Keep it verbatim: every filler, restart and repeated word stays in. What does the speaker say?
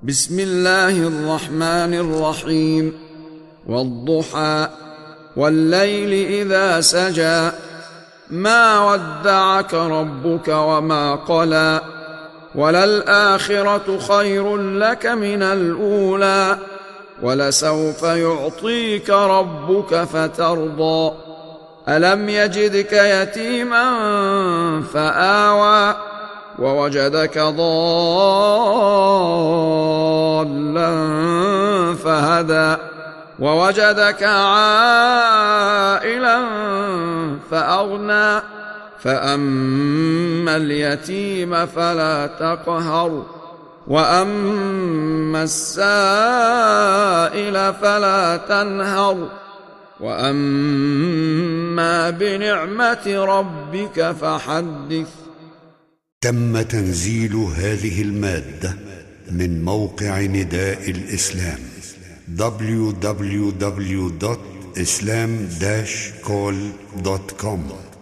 بسم الله الرحمن الرحيم. والضحى والليل إذا سجى ما ودعك ربك وما قلى وللآخرة خير لك من الأولى ولسوف يعطيك ربك فترضى ألم يجدك يتيما فآوى ووجدك ضالا فهدى ووجدك عائلا فأغنى فأما اليتيم فلا تقهر وأما السائل فلا تنهر وأما بنعمة ربك فحدث. تم تنزيل هذه المادة من موقع نداء الإسلام دبليو دبليو دبليو دوت إسلام داش كول دوت كوم.